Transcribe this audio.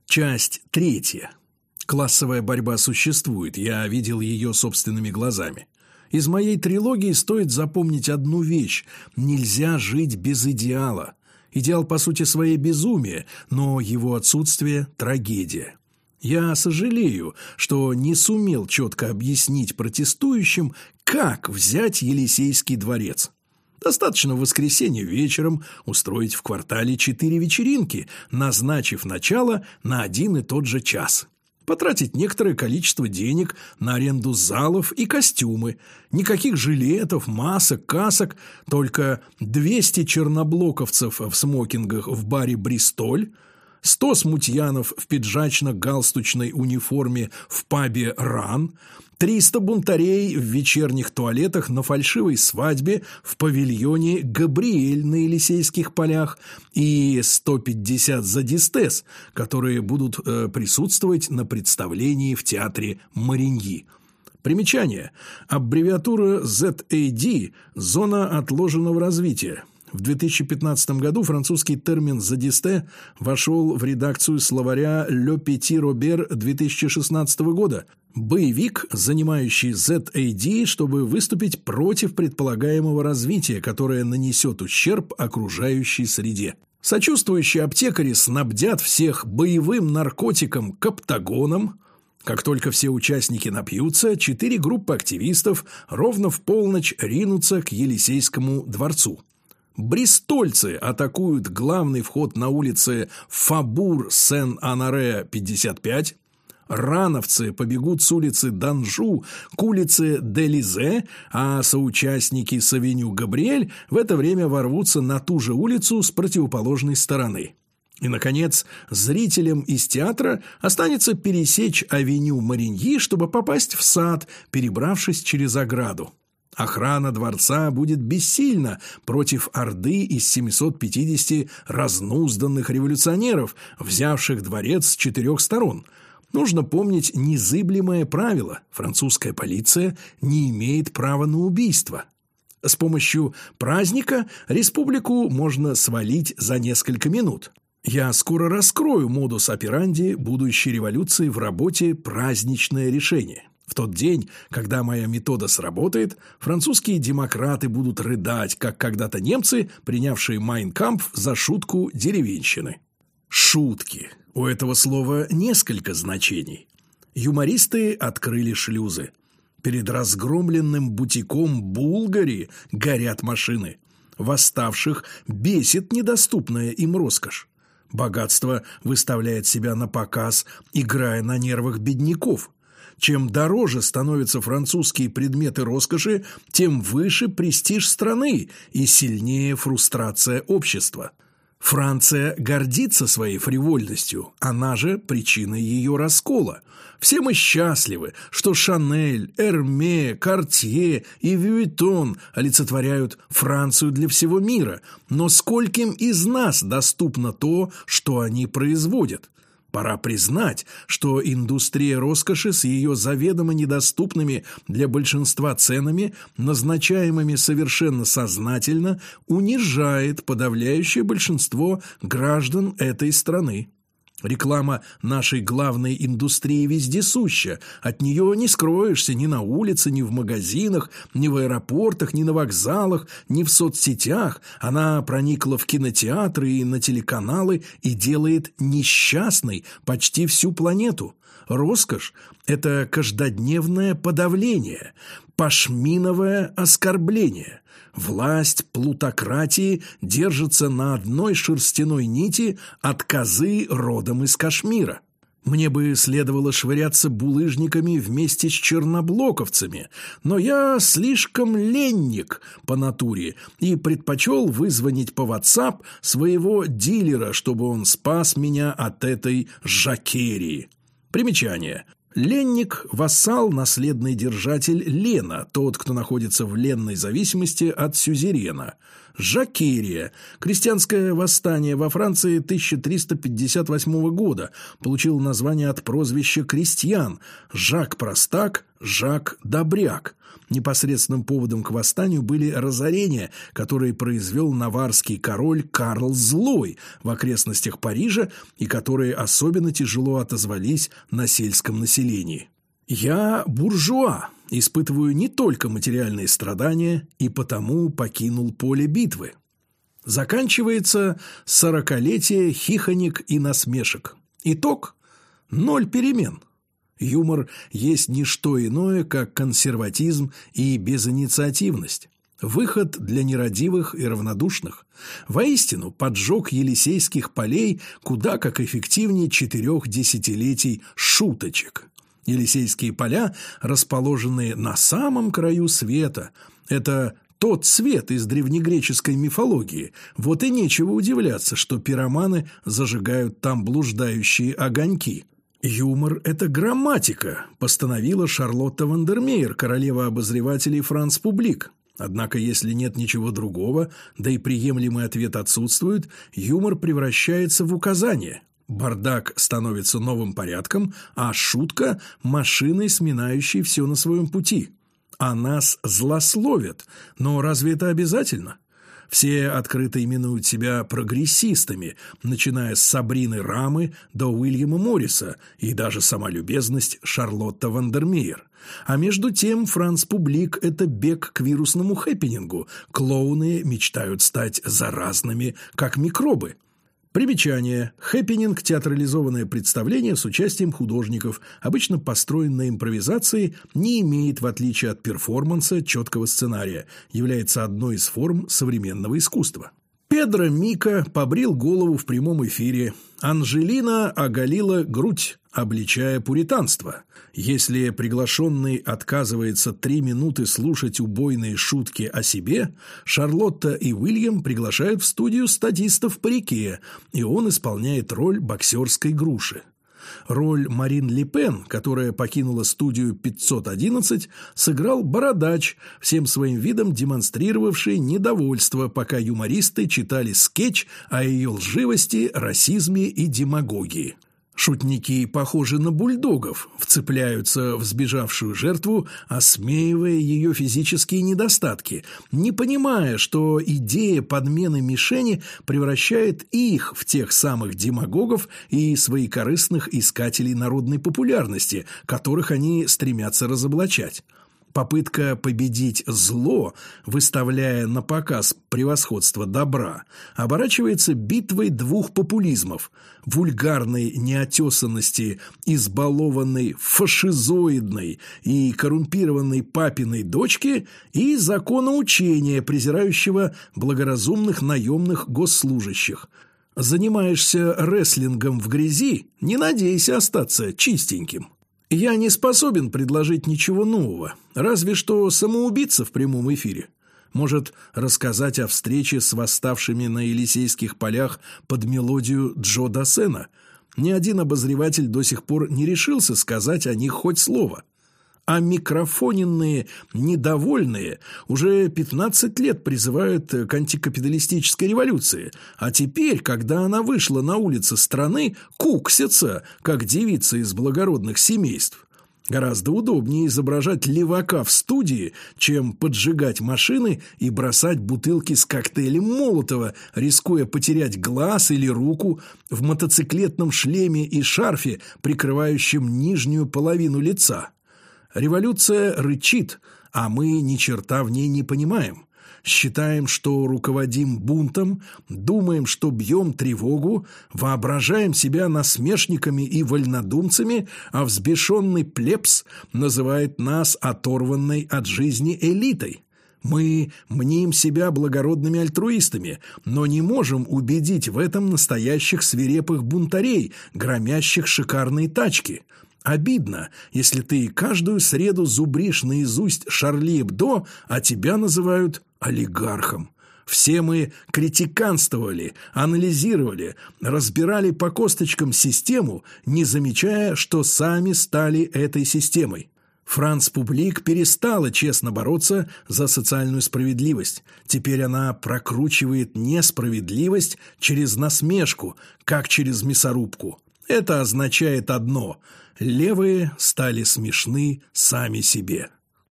Часть третья. Классовая борьба существует, я видел ее собственными глазами. Из моей трилогии стоит запомнить одну вещь – нельзя жить без идеала. Идеал по сути своей безумие, но его отсутствие – трагедия. Я сожалею, что не сумел четко объяснить протестующим, как взять Елисейский дворец. Достаточно в воскресенье вечером устроить в квартале 4 вечеринки, назначив начало на один и тот же час. Потратить некоторое количество денег на аренду залов и костюмы. Никаких жилетов, масок, касок, только 200 черноблоковцев в смокингах в баре «Бристоль», 100 смутьянов в пиджачно-галстучной униформе в пабе «Ран», 300 бунтарей в вечерних туалетах на фальшивой свадьбе в павильоне «Габриэль» на Елисейских полях и 150 задистес, которые будут присутствовать на представлении в театре «Мариньи». Примечание. Аббревиатура ZAD – «Зона отложенного развития». В 2015 году французский термин «задисте» вошел в редакцию словаря «Le Petit Robert» 2016 года. Боевик, занимающий ZAD, чтобы выступить против предполагаемого развития, которое нанесет ущерб окружающей среде. Сочувствующие аптекари снабдят всех боевым наркотиком каптагоном. Как только все участники напьются, 4 группы активистов ровно в полночь ринутся к Елисейскому дворцу. Бристольцы атакуют главный вход на улице Фабур-Сен-Анаре, 55. Рановцы побегут с улицы Данжу к улице Делизе, а соучастники с авеню Габриэль в это время ворвутся на ту же улицу с противоположной стороны. И, наконец, зрителям из театра останется пересечь авеню Мариньи, чтобы попасть в сад, перебравшись через ограду. Охрана дворца будет бессильна против орды из 750 разнузданных революционеров, взявших дворец с 4 сторон. Нужно помнить незыблемое правило – французская полиция не имеет права на убийство. С помощью праздника республику можно свалить за несколько минут. Я скоро раскрою модус операнди будущей революции в работе «Праздничное решение». В тот день, когда моя метода сработает, французские демократы будут рыдать, как когда-то немцы, принявшие «Майн кампф» за шутку деревенщины. Шутки. У этого слова несколько значений. Юмористы открыли шлюзы. Перед разгромленным бутиком Булгари горят машины. Восставших бесит недоступная им роскошь. Богатство выставляет себя на показ, играя на нервах бедняков. Чем дороже становятся французские предметы роскоши, тем выше престиж страны и сильнее фрустрация общества. Франция гордится своей фривольностью, она же причина ее раскола. Все мы счастливы, что Шанель, Эрме, Картье и Вюитон олицетворяют Францию для всего мира, но скольким из нас доступно то, что они производят? Пора признать, что индустрия роскоши с ее заведомо недоступными для большинства ценами, назначаемыми совершенно сознательно, унижает подавляющее большинство граждан этой страны. Реклама нашей главной индустрии вездесуща. От нее не скроешься ни на улице, ни в магазинах, ни в аэропортах, ни на вокзалах, ни в соцсетях. Она проникла в кинотеатры и на телеканалы и делает несчастной почти всю планету. Роскошь – это каждодневное подавление, пашминовое оскорбление. Власть плутократии держится на одной шерстяной нити от козы родом из Кашмира. Мне бы следовало швыряться булыжниками вместе с черноблоковцами, но я слишком ленник по натуре и предпочел вызвонить по WhatsApp своего дилера, чтобы он спас меня от этой жакерии. Примечание. Ленник – вассал, наследный держатель лена, тот, кто находится в ленной зависимости от сюзерена. Жакерия. Крестьянское восстание во Франции 1358 года получило название от прозвища крестьян Жак Простак, Жак Добряк. Непосредственным поводом к восстанию были разорения, которые произвел наварский король Карл Злой в окрестностях Парижа и которые особенно тяжело отозвались на сельском населении. «Я буржуа, испытываю не только материальные страдания и потому покинул поле битвы». Заканчивается 40-летие хихонек и насмешек. Итог – 0 перемен. Юмор есть не что иное, как консерватизм и безинициативность. Выход для нерадивых и равнодушных. Воистину, поджог Елисейских полей куда как эффективнее 4 десятилетий шуточек. Елисейские поля расположены на самом краю света. Это тот свет из древнегреческой мифологии. Вот и нечего удивляться, что пироманы зажигают там блуждающие огоньки. «Юмор – это грамматика», – постановила Шарлотта Вандермеер, королева обозревателей «Франс Публик». Однако, если нет ничего другого, да и приемлемый ответ отсутствует, юмор превращается в указание. Бардак становится новым порядком, а шутка – машиной, сминающей все на своем пути. А нас злословят, но разве это обязательно? Все открыто именуют себя прогрессистами, начиная с Сабрины Рамы до Уильяма Морриса и даже сама любезность Шарлотта Вандермеер. А между тем Франс Публик – это бег к вирусному хэппинингу. Клоуны мечтают стать заразными, как микробы. Примечание. Хэппининг – театрализованное представление с участием художников, обычно построен на импровизации, не имеет, в отличие от перформанса, четкого сценария, является одной из форм современного искусства. Педро Мика побрил голову в прямом эфире. Анжелина оголила грудь, обличая пуританство. Если приглашенный отказывается 3 минуты слушать убойные шутки о себе, Шарлотта и Уильям приглашают в студию статиста в парике, и он исполняет роль боксерской груши. Роль Марин Ле Пен, которая покинула студию 511, сыграл бородач, всем своим видом демонстрировавший недовольство, пока юмористы читали скетч о ее лживости, расизме и демагогии. Шутники похожи на бульдогов, вцепляются в сбежавшую жертву, осмеивая ее физические недостатки, не понимая, что идея подмены мишени превращает их в тех самых демагогов и своекорыстных искателей народной популярности, которых они стремятся разоблачать. Попытка победить зло, выставляя на показ превосходство добра, оборачивается битвой 2 популизмов – вульгарной неотесанности, избалованной фашизоидной и коррумпированной папиной дочки и законоучения, презирающего благоразумных наемных госслужащих. Занимаешься рестлингом в грязи – не надейся остаться чистеньким. Я не способен предложить ничего нового, разве что самоубийца в прямом эфире. Может, рассказать о встрече с восставшими на Елисейских полях под мелодию Джо Дассена. Ни один обозреватель до сих пор не решился сказать о них хоть слово. А микрофоненные недовольные уже 15 лет призывают к антикапиталистической революции, а теперь, когда она вышла на улицы страны, куксятся, как девицы из благородных семейств. Гораздо удобнее изображать левака в студии, чем поджигать машины и бросать бутылки с коктейлем Молотова, рискуя потерять глаз или руку в мотоциклетном шлеме и шарфе, прикрывающем нижнюю половину лица. Революция рычит, а мы ни черта в ней не понимаем. Считаем, что руководим бунтом, думаем, что бьем тревогу, воображаем себя насмешниками и вольнодумцами, а взбешенный плебс называет нас оторванной от жизни элитой. Мы мним себя благородными альтруистами, но не можем убедить в этом настоящих свирепых бунтарей, громящих шикарные тачки. Обидно, если ты каждую среду зубришь наизусть Шарли Эбдо, а тебя называют олигархом. Все мы критиканствовали, анализировали, разбирали по косточкам систему, не замечая, что сами стали этой системой. Франц Публик перестала честно бороться за социальную справедливость. Теперь она прокручивает несправедливость через насмешку, как через мясорубку. Это означает одно – левые стали смешны сами себе.